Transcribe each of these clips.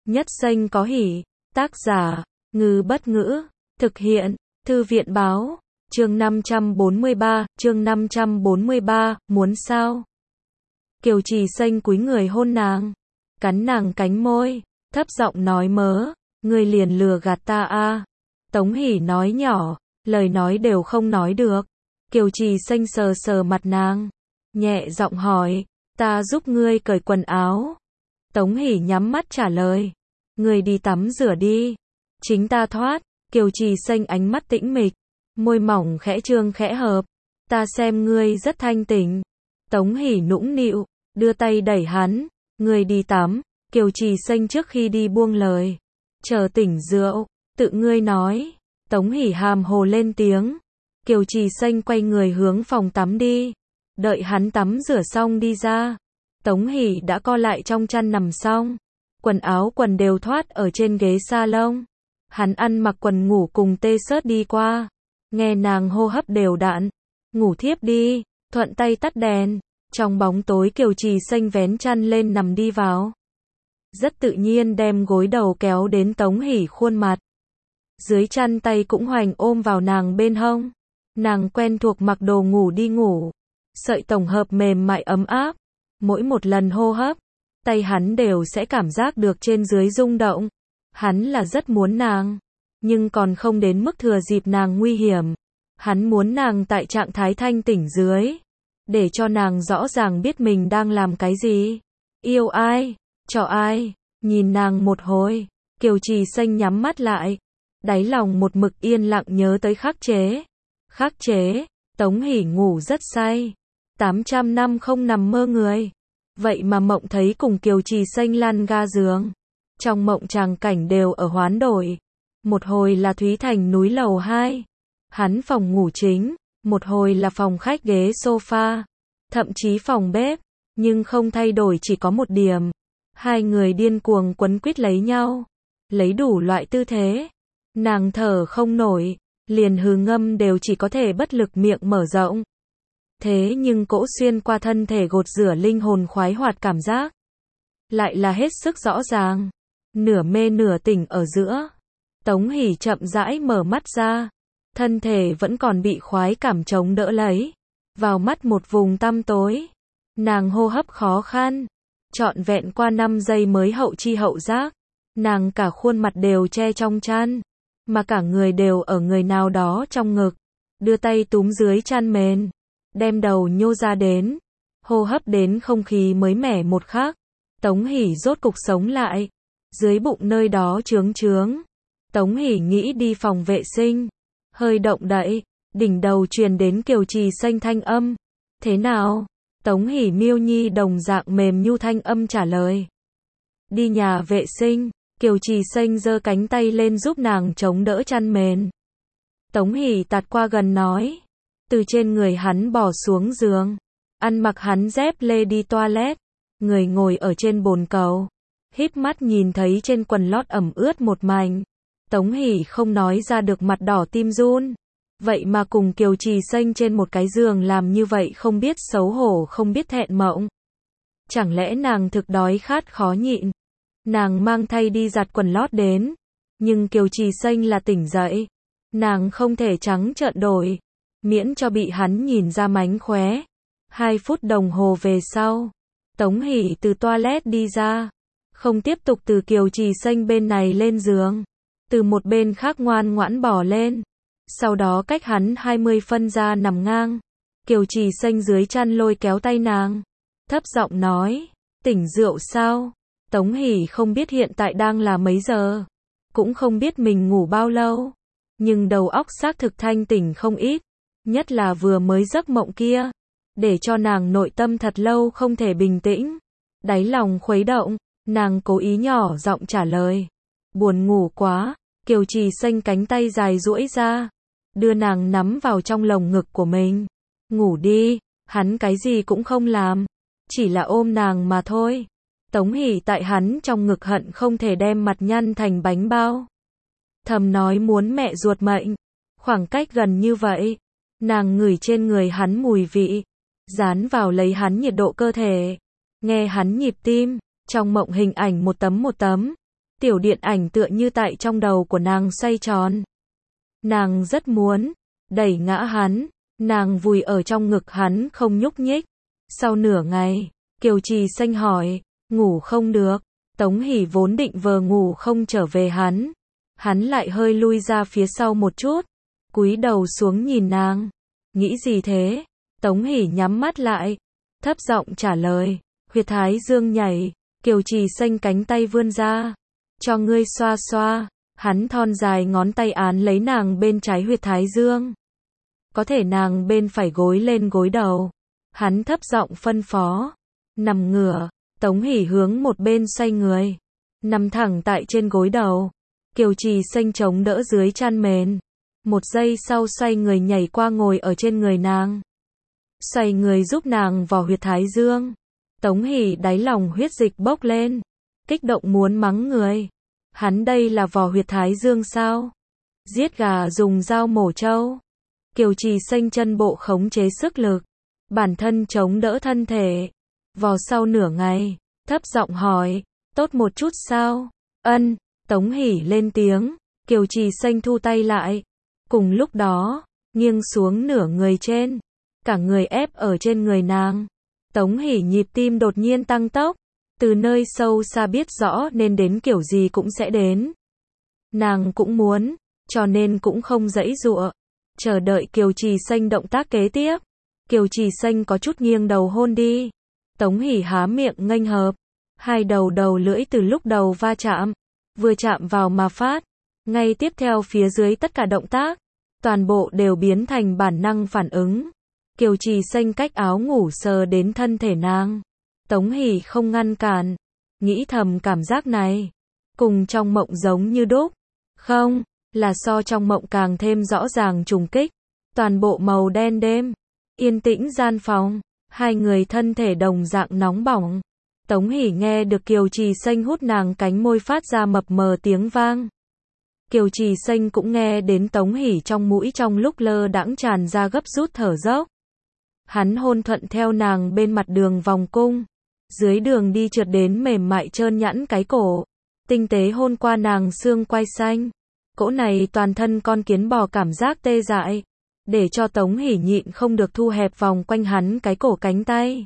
Nhất xanh có hỉ. Tác giả, Ngư Bất Ngữ. Thực hiện, Thư viện Báo. Chương 543, muốn sao? Kiều Trì Xanh cúi người hôn nàng, cắn nàng cánh môi, thấp giọng nói mớ, ngươi liền lừa gạt ta a. Tống Hỷ nói nhỏ, lời nói đều không nói được. Kiều Trì Xanh sờ sờ mặt nàng, nhẹ giọng hỏi, ta giúp ngươi cởi quần áo. Tống Hỷ nhắm mắt trả lời, ngươi đi tắm rửa đi, chính ta thoát. Kiều Trì Xanh ánh mắt tĩnh mịch, môi mỏng khẽ trương khẽ hợp, ta xem ngươi rất thanh tỉnh. Tống Hỷ nũng nịu, đưa tay đẩy hắn, ngươi đi tắm. Kiều Trì Xanh trước khi đi buông lời, chờ tỉnh rượu, tự ngươi nói. Tống Hỷ hàm hồ lên tiếng. Kiều Trì Xanh quay người hướng phòng tắm đi, đợi hắn tắm rửa xong đi ra. Tống Hỷ đã co lại trong chăn nằm xong, quần áo quần đều thoát ở trên ghế salon. Hắn ăn mặc quần ngủ cùng t-shirt đi qua, nghe nàng hô hấp đều đặn, ngủ thiếp đi, thuận tay tắt đèn. Trong bóng tối Kiều Trì Xanh vén chăn lên nằm đi vào, rất tự nhiên đem gối đầu kéo đến Tống Hỷ khuôn mặt, dưới chăn tay cũng hoành ôm vào nàng bên hông. Nàng quen thuộc mặc đồ ngủ đi ngủ, sợi tổng hợp mềm mại ấm áp, mỗi một lần hô hấp, tay hắn đều sẽ cảm giác được trên dưới rung động. Hắn là rất muốn nàng, nhưng còn không đến mức thừa dịp nàng nguy hiểm. Hắn muốn nàng tại trạng thái thanh tỉnh dưới, để cho nàng rõ ràng biết mình đang làm cái gì, yêu ai, cho ai. Nhìn nàng một hồi, Kiều Trì Xanh nhắm mắt lại, đáy lòng một mực yên lặng nhớ tới khắc chế. Khắc chế, Tống Hỷ ngủ rất say, 800 năm không nằm mơ người, vậy mà mộng thấy cùng Kiều Trì Xanh lăn ga giường. Trong mộng tràng cảnh đều ở hoán đổi, một hồi là Thúy Thành núi lầu 2, hắn phòng ngủ chính, một hồi là phòng khách ghế sofa, thậm chí phòng bếp, nhưng không thay đổi chỉ có một điểm. Hai người điên cuồng quấn quýt lấy nhau, lấy đủ loại tư thế. Nàng thở không nổi, liền hừ ngâm đều chỉ có thể bất lực miệng mở rộng. Thế nhưng cỗ xuyên qua thân thể gột rửa linh hồn khoái hoạt cảm giác, lại là hết sức rõ ràng. Nửa mê nửa tỉnh ở giữa, Tống Hỷ chậm rãi mở mắt ra, thân thể vẫn còn bị khoái cảm chống đỡ lấy, vào mắt một vùng tăm tối. Nàng hô hấp khó khăn, trọn vẹn qua 5 giây mới hậu chi hậu giác. Nàng cả khuôn mặt đều che trong chăn, mà cả người đều ở người nào đó trong ngực, đưa tay túm dưới chăn mền, đem đầu nhô ra đến, hô hấp đến không khí mới mẻ một khắc. Tống Hỷ rốt cục sống lại, dưới bụng nơi đó chướng chướng. Tống Hỷ nghĩ đi phòng vệ sinh, hơi động đậy, đỉnh đầu truyền đến Kiều Trì Xanh thanh âm. Thế nào? Tống Hỷ miêu nhi đồng dạng mềm nhu thanh âm trả lời. Đi nhà vệ sinh. Kiều Trì Xanh giơ cánh tay lên giúp nàng chống đỡ chăn mền. Tống Hỷ tạt qua gần nói, từ trên người hắn bỏ xuống giường, ăn mặc hắn dép lê đi toilet, người ngồi ở trên bồn cầu, híp mắt nhìn thấy trên quần lót ẩm ướt một mảnh. Tống Hỷ không nói ra được, mặt đỏ tim run. Vậy mà cùng Kiều Trì Xanh trên một cái giường làm như vậy, không biết xấu hổ không biết thẹn mộng. Chẳng lẽ nàng thực đói khát khó nhịn? Nàng mang thay đi giặt quần lót đến, nhưng Kiều Trì Xanh là tỉnh dậy, nàng không thể trắng trợn đổi, miễn cho bị hắn nhìn ra mánh khóe. 2 phút đồng hồ về sau, Tống Hỷ từ toilet đi ra, không tiếp tục từ Kiều Trì Xanh bên này lên giường, từ một bên khác ngoan ngoãn bỏ lên, sau đó cách hắn 20 phân ra nằm ngang. Kiều Trì Xanh dưới chăn lôi kéo tay nàng, thấp giọng nói, tỉnh rượu sao? Tống Hỷ không biết hiện tại đang là mấy giờ, cũng không biết mình ngủ bao lâu, nhưng đầu óc xác thực thanh tỉnh không ít, nhất là vừa mới giấc mộng kia, để cho nàng nội tâm thật lâu không thể bình tĩnh, đáy lòng khuấy động. Nàng cố ý nhỏ giọng trả lời, buồn ngủ quá. Kiều Trì Xanh cánh tay dài duỗi ra, đưa nàng nắm vào trong lồng ngực của mình. Ngủ đi. Hắn cái gì cũng không làm, chỉ là ôm nàng mà thôi. Tống Hỷ tại hắn trong ngực hận không thể đem mặt nhăn thành bánh bao, thầm nói muốn mẹ ruột mệnh. Khoảng cách gần như vậy, nàng ngửi trên người hắn mùi vị, dán vào lấy hắn nhiệt độ cơ thể, nghe hắn nhịp tim, trong mộng hình ảnh một tấm, Tiểu điện ảnh tựa như tại trong đầu của nàng xoay tròn. Nàng rất muốn đẩy ngã hắn, nàng vùi ở trong ngực hắn không nhúc nhích. Sau nửa ngày, Kiều Trì Xanh hỏi, ngủ không được. Tống Hỷ vốn định vờ ngủ không trở về hắn. Hắn lại hơi lui ra phía sau một chút, cúi đầu xuống nhìn nàng. Nghĩ gì thế? Tống Hỷ nhắm mắt lại, thấp giọng trả lời, huyệt thái dương nhảy. Kiều Trì Xanh cánh tay vươn ra, cho ngươi xoa xoa. Hắn thon dài ngón tay án lấy nàng bên trái huyệt thái dương. Có thể nàng bên phải gối lên gối đầu. Hắn thấp giọng phân phó, nằm ngửa. Tống Hỷ hướng một bên xoay người, nằm thẳng tại trên gối đầu. Kiều Trì Xanh chống đỡ dưới chăn mền. Một giây sau xoay người nhảy qua ngồi ở trên người nàng. Xoay người giúp nàng vò huyệt thái dương. Tống Hỷ đáy lòng huyết dịch bốc lên, kích động muốn mắng người. Hắn đây là vò huyệt thái dương sao? Giết gà dùng dao mổ trâu. Kiều Trì Xanh chân bộ khống chế sức lực, bản thân chống đỡ thân thể. Vò sau nửa ngày, thấp giọng hỏi, tốt một chút sao? Ân. Tống Hỷ lên tiếng. Kiều Trì Xanh thu tay lại. Cùng lúc đó, nghiêng xuống nửa người trên, cả người ép ở trên người nàng. Tống Hỷ nhịp tim đột nhiên tăng tốc, từ nơi sâu xa biết rõ nên đến kiểu gì cũng sẽ đến. Nàng cũng muốn, cho nên cũng không giãy giụa, chờ đợi Kiều Trì Xanh động tác kế tiếp. Kiều Trì Xanh có chút nghiêng đầu hôn đi. Tống Hỷ há miệng nghênh hợp, hai đầu lưỡi từ lúc đầu va chạm, vừa chạm vào mà phát. Ngay tiếp theo phía dưới tất cả động tác, toàn bộ đều biến thành bản năng phản ứng. Kiều Trì Xanh cách áo ngủ sờ đến thân thể nàng. Tống Hỷ không ngăn cản, nghĩ thầm cảm giác này, cùng trong mộng giống như đúc. Không, là so trong mộng càng thêm rõ ràng trùng kích. Toàn bộ màu đen đêm, yên tĩnh gian phòng, hai người thân thể đồng dạng nóng bỏng. Tống Hỷ nghe được Kiều Trì Xanh hút nàng cánh môi phát ra mập mờ tiếng vang. Kiều Trì Xanh cũng nghe đến Tống Hỷ trong mũi trong lúc lơ đãng tràn ra gấp rút thở dốc. Hắn hôn thuận theo nàng bên mặt đường vòng cung, dưới đường đi trượt đến mềm mại trơn nhẵn cái cổ, tinh tế hôn qua nàng xương quai xanh. Cỗ này toàn thân con kiến bò cảm giác tê dại, để cho Tống Hỷ nhịn không được thu hẹp vòng quanh hắn cái cổ cánh tay.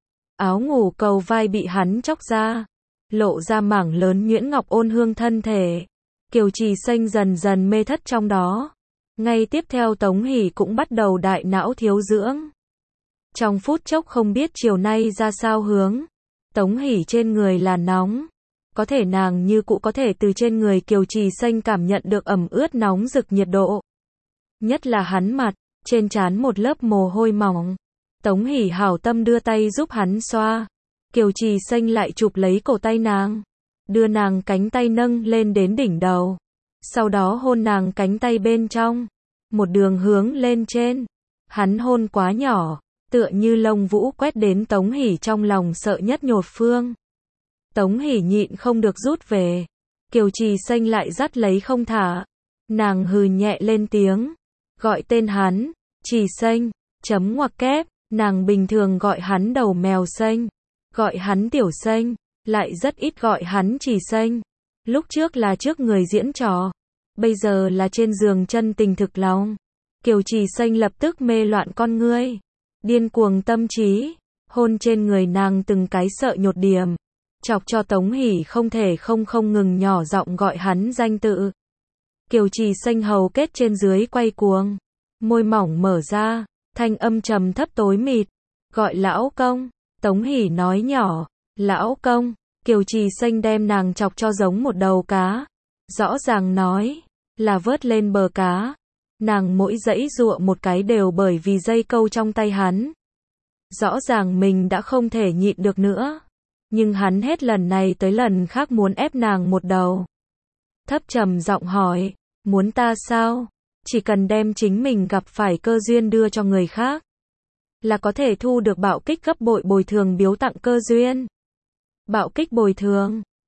Áo ngủ cầu vai bị hắn chóc ra, lộ ra mảng lớn nhuyễn ngọc ôn hương thân thể. Kiều Trì Xanh dần dần mê thất trong đó. Ngay tiếp theo Tống Hỷ cũng bắt đầu đại não thiếu dưỡng. Trong phút chốc không biết chiều nay ra sao hướng. Tống Hỷ trên người là nóng. Có thể nàng như cũ có thể từ trên người Kiều Trì Xanh cảm nhận được ẩm ướt nóng rực nhiệt độ. Nhất là hắn mặt, trên trán một lớp mồ hôi mỏng. Tống Hỷ hảo tâm đưa tay giúp hắn xoa. Kiều Trì Xanh lại chụp lấy cổ tay nàng, đưa nàng cánh tay nâng lên đến đỉnh đầu. Sau đó hôn nàng cánh tay bên trong, một đường hướng lên trên. Hắn hôn quá nhỏ, tựa như lông vũ quét đến Tống Hỷ trong lòng sợ nhất nhột phương. Tống Hỷ nhịn không được rút về. Kiều Trì Xanh lại dắt lấy không thả. Nàng hừ nhẹ lên tiếng, gọi tên hắn, Trì Xanh, chấm ngoặc kép. Nàng bình thường gọi hắn đầu mèo xanh, gọi hắn tiểu xanh, lại rất ít gọi hắn Trì Xanh. Lúc trước là trước người diễn trò, bây giờ là trên giường chân tình thực lòng. Kiều Trì Xanh lập tức mê loạn con ngươi, điên cuồng tâm trí, hôn trên người nàng từng cái sợ nhột điểm, chọc cho Tống Hỷ không thể không ngừng nhỏ giọng gọi hắn danh tự. Kiều Trì Xanh hầu kết trên dưới quay cuồng, môi mỏng mở ra, thanh âm trầm thấp tối mịt, gọi lão công. Tống Hỷ nói nhỏ, lão công. Kiều Trì Xanh đem nàng chọc cho giống một đầu cá, rõ ràng nói là vớt lên bờ cá. Nàng mỗi giãy giụa một cái đều bởi vì dây câu trong tay hắn. Rõ ràng mình đã không thể nhịn được nữa, nhưng hắn hết lần này tới lần khác muốn ép nàng một đầu. Thấp trầm giọng hỏi, muốn ta sao? Chỉ cần đem chính mình gặp phải cơ duyên đưa cho người khác, là có thể thu được bạo kích gấp bội bồi thường biếu tặng cơ duyên. Bạo kích bồi thường.